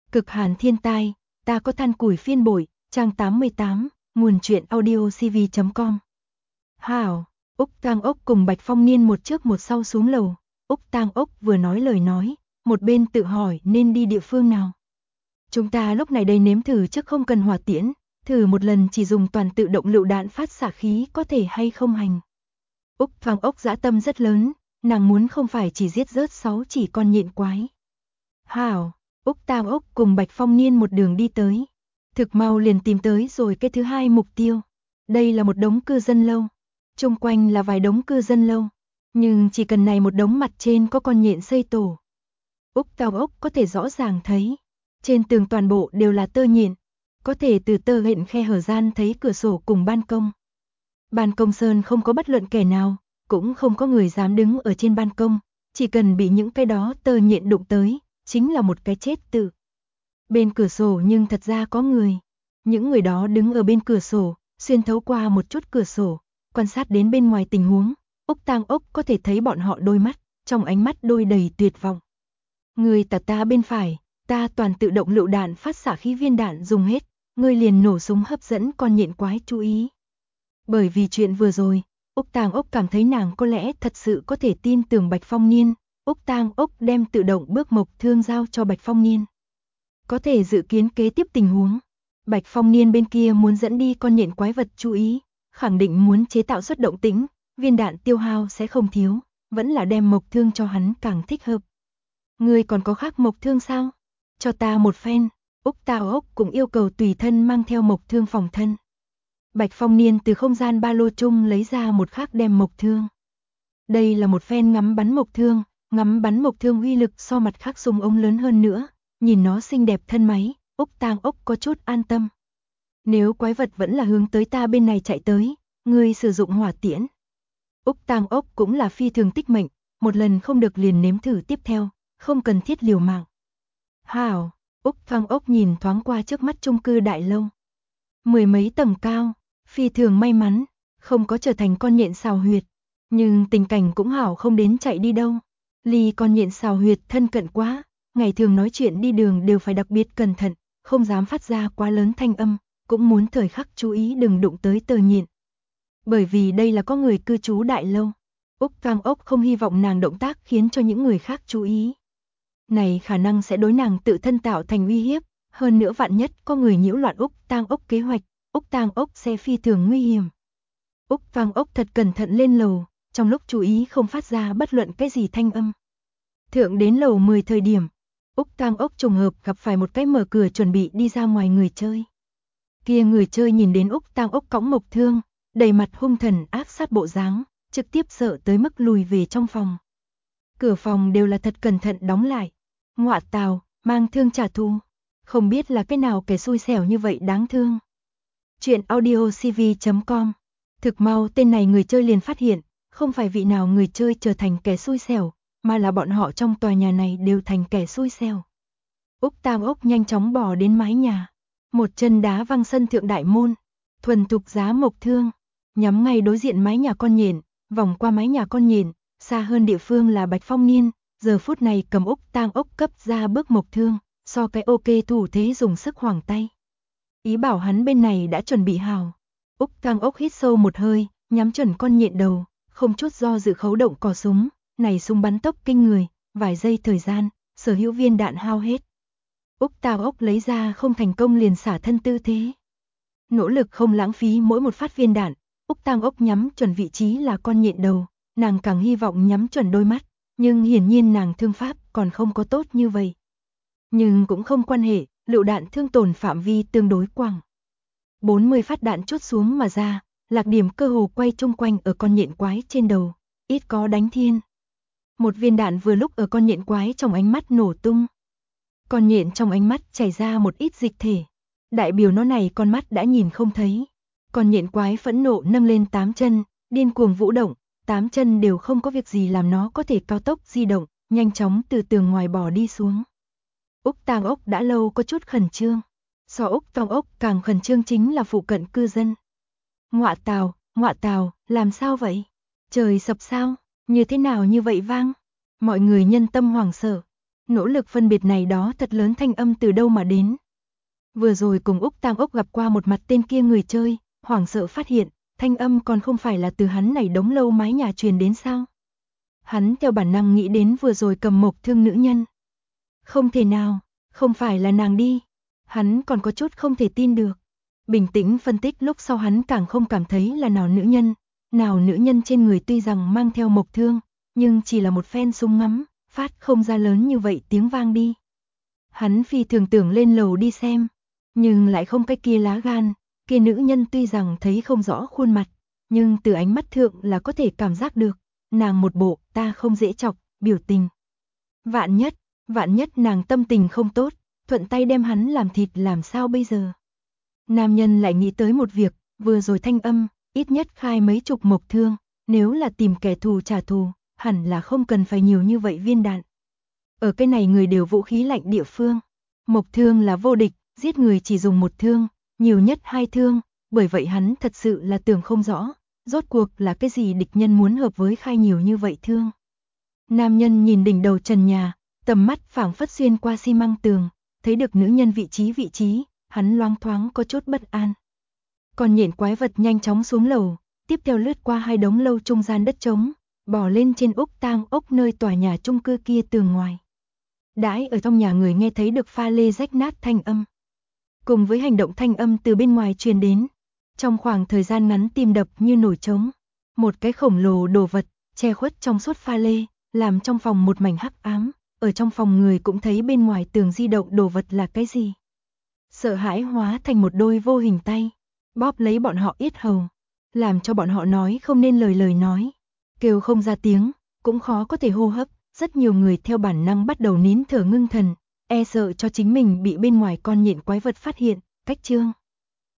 Cực hàn thiên tai, ta có than củi phiên bội, trang 88, nguồn truyện audio cv.com. Hảo, Úc Tang Ốc cùng Bạch Phong Niên một trước một sau xuống lầu. Úc Tang Ốc vừa nói lời nói, một bên tự hỏi nên đi địa phương nào. Chúng ta lúc này đây nếm thử trước không cần hỏa tiễn, thử một lần chỉ dùng toàn tự động lựu đạn phát xạ khí có thể hay không hành. Úc Tang Ốc dã tâm rất lớn, nàng muốn không phải chỉ giết rớt 6 chỉ con nhện quái. Hảo, Úc Tang Ốc cùng Bạch Phong Niên một đường đi tới. Thực mau liền tìm tới rồi cái thứ hai mục tiêu. Đây là một đống cư dân lâu. Chung quanh là vài đống cư dân lâu. Nhưng chỉ cần này một đống mặt trên có con nhện xây tổ. Úc Tang Ốc có thể rõ ràng thấy. Trên tường toàn bộ đều là tơ nhện. Có thể từ tơ hện khe hở gian thấy cửa sổ cùng ban công. Ban công sơn không có bất luận kẻ nào, cũng không có người dám đứng ở trên ban công. Chỉ cần bị những cái đó tơ nhện đụng tới, chính là một cái chết tự. Bên cửa sổ nhưng thật ra có người. Những người đó đứng ở bên cửa sổ, xuyên thấu qua một chút cửa sổ, quan sát đến bên ngoài tình huống. Úc Tang Ốc có thể thấy bọn họ đôi mắt, trong ánh mắt đôi đầy tuyệt vọng. Người ta bên phải, ta toàn tự động lựu đạn phát xạ khí viên đạn dùng hết, ngươi liền nổ súng hấp dẫn con nhện quái chú ý. Bởi vì chuyện vừa rồi, Úc Tang Ốc cảm thấy nàng có lẽ thật sự có thể tin tưởng Bạch Phong Niên. Úc Tang Ốc đem tự động bước mộc thương giao cho Bạch Phong Niên. Có thể dự kiến kế tiếp tình huống. Bạch Phong Niên bên kia muốn dẫn đi con nhện quái vật chú ý, khẳng định muốn chế tạo xuất động tĩnh, viên đạn tiêu hao sẽ không thiếu, vẫn là đem mộc thương cho hắn càng thích hợp. Ngươi còn có khác mộc thương sao? Cho ta một phen. Úc Tang Ốc cũng yêu cầu tùy thân mang theo mộc thương phòng thân. Bạch Phong Niên từ không gian ba lô chung lấy ra một khác đem mộc thương. Đây là một phen ngắm bắn mộc thương uy lực so mặt khác súng ống lớn hơn nữa, nhìn nó xinh đẹp thân máy, Úc Tang Ốc có chút an tâm. Nếu quái vật vẫn là hướng tới ta bên này chạy tới, ngươi sử dụng hỏa tiễn. Úc Tang Ốc cũng là phi thường tích mệnh, một lần không được liền nếm thử tiếp theo, không cần thiết liều mạng. Hảo, Úc Tang Ốc nhìn thoáng qua trước mắt chung cư đại lâu. 10 mấy tầng cao, phi thường may mắn, không có trở thành con nhện xào huyệt. Nhưng tình cảnh cũng hảo không đến chạy đi đâu. Ly con nhện xào huyệt thân cận quá, ngày thường nói chuyện đi đường đều phải đặc biệt cẩn thận, không dám phát ra quá lớn thanh âm, cũng muốn thời khắc chú ý đừng đụng tới tơ nhện. Bởi vì đây là có người cư trú đại lâu, Úc Tang Ốc không hy vọng nàng động tác khiến cho những người khác chú ý. Này khả năng sẽ đối nàng tự thân tạo thành uy hiếp, hơn nữa vạn nhất có người nhiễu loạn Úc Tang Ốc kế hoạch, Úc Tang Ốc sẽ phi thường nguy hiểm. Úc Tang Ốc thật cẩn thận lên lầu, trong lúc chú ý không phát ra bất luận cái gì thanh âm. Thượng đến lầu 10 thời điểm, Úc Tang Ốc trùng hợp gặp phải một cái mở cửa chuẩn bị đi ra ngoài người chơi. Kia người chơi nhìn đến Úc Tang Ốc cõng mộc thương, đầy mặt hung thần ác sát bộ dáng, trực tiếp sợ tới mức lùi về trong phòng. Cửa phòng đều là thật cẩn thận đóng lại. Ngọa tào, mang thương trả thù. Không biết là cái nào kẻ xui xẻo như vậy đáng thương. Chuyện audio cv.com. Thực mau tên này người chơi liền phát hiện, không phải vị nào người chơi trở thành kẻ xui xẻo, mà là bọn họ trong tòa nhà này đều thành kẻ xui xẻo. Úc Tang Ốc nhanh chóng bò đến mái nhà, một chân đá văng sân thượng đại môn, thuần thục giá mộc thương, nhắm ngay đối diện mái nhà con nhện, vòng qua mái nhà con nhện, xa hơn địa phương là Bạch Phong Niên, giờ phút này cầm Úc Tang Ốc cấp ra bước mộc thương, so cái ok thủ thế dùng sức hoảng tay. Ý bảo hắn bên này đã chuẩn bị hào. Úc Tang Ốc hít sâu một hơi, nhắm chuẩn con nhện đầu, không chút do dự khấu động cò súng, này súng bắn tốc kinh người, vài giây thời gian, sở hữu viên đạn hao hết. Úc Tang Ốc lấy ra không thành công liền xả thân tư thế. Nỗ lực không lãng phí mỗi một phát viên đạn, Úc Tang Ốc nhắm chuẩn vị trí là con nhện đầu, nàng càng hy vọng nhắm chuẩn đôi mắt, nhưng hiển nhiên nàng thương pháp còn không có tốt như vậy. Nhưng cũng không quan hệ, lựu đạn thương tổn phạm vi tương đối quảng. 40 phát đạn chốt xuống mà ra, lạc điểm cơ hồ quay chung quanh ở con nhện quái trên đầu, ít có đánh thiên. Một viên đạn vừa lúc ở con nhện quái trong ánh mắt nổ tung. Con nhện trong ánh mắt chảy ra một ít dịch thể, đại biểu nó này con mắt đã nhìn không thấy. Con nhện quái phẫn nộ nâng lên 8 chân, điên cuồng vũ động, 8 chân đều không có việc gì làm nó có thể cao tốc di động, nhanh chóng từ tường ngoài bò đi xuống. Úc Tang Ốc đã lâu có chút khẩn trương. So Úc Tang Ốc càng khẩn trương chính là phụ cận cư dân. Ngọa tào, làm sao vậy? Trời sập sao? Như thế nào như vậy vang? Mọi người nhân tâm hoảng sợ. Nỗ lực phân biệt này đó thật lớn thanh âm từ đâu mà đến. Vừa rồi cùng Úc Tang Ốc gặp qua một mặt tên kia người chơi, hoảng sợ phát hiện, thanh âm còn không phải là từ hắn này đống lâu mái nhà truyền đến sao. Hắn theo bản năng nghĩ đến vừa rồi cầm mộc thương nữ nhân. Không thể nào, không phải là nàng đi. Hắn còn có chút không thể tin được. Bình tĩnh phân tích lúc sau hắn càng không cảm thấy là nào nữ nhân trên người tuy rằng mang theo mộc thương, nhưng chỉ là một phen súng ngắm, phát không ra lớn như vậy tiếng vang đi. Hắn phi thường tưởng lên lầu đi xem, nhưng lại không cái kia lá gan, kia nữ nhân tuy rằng thấy không rõ khuôn mặt, nhưng từ ánh mắt thượng là có thể cảm giác được, nàng một bộ ta không dễ chọc, biểu tình. Vạn nhất nàng tâm tình không tốt, thuận tay đem hắn làm thịt làm sao bây giờ. Nam nhân lại nghĩ tới một việc, vừa rồi thanh âm, ít nhất khai mấy chục mộc thương, nếu là tìm kẻ thù trả thù, hẳn là không cần phải nhiều như vậy viên đạn. Ở cái này người đều vũ khí lạnh địa phương, mộc thương là vô địch, giết người chỉ dùng một thương, nhiều nhất 2 thương, bởi vậy hắn thật sự là tưởng không rõ, rốt cuộc là cái gì địch nhân muốn hợp với khai nhiều như vậy thương. Nam nhân nhìn đỉnh đầu trần nhà, tầm mắt phảng phất xuyên qua xi măng tường, thấy được nữ nhân vị trí, hắn loáng thoáng có chút bất an. Còn nhện quái vật nhanh chóng xuống lầu, tiếp theo lướt qua 2 đống lâu trung gian đất trống, bò lên trên Úc Tang Ốc nơi tòa nhà chung cư kia tường ngoài. Đãi ở trong nhà người nghe thấy được pha lê rách nát thanh âm. Cùng với hành động thanh âm từ bên ngoài truyền đến, trong khoảng thời gian ngắn tim đập như nổi trống. Một cái khổng lồ đồ vật, che khuất trong suốt pha lê, làm trong phòng một mảnh hắc ám, ở trong phòng người cũng thấy bên ngoài tường di động đồ vật là cái gì. Sợ hãi hóa thành một đôi vô hình tay, bóp lấy bọn họ yết hầu, làm cho bọn họ nói không nên lời nói, kêu không ra tiếng, cũng khó có thể hô hấp, rất nhiều người theo bản năng bắt đầu nín thở ngưng thần, e sợ cho chính mình bị bên ngoài con nhện quái vật phát hiện, cách chương.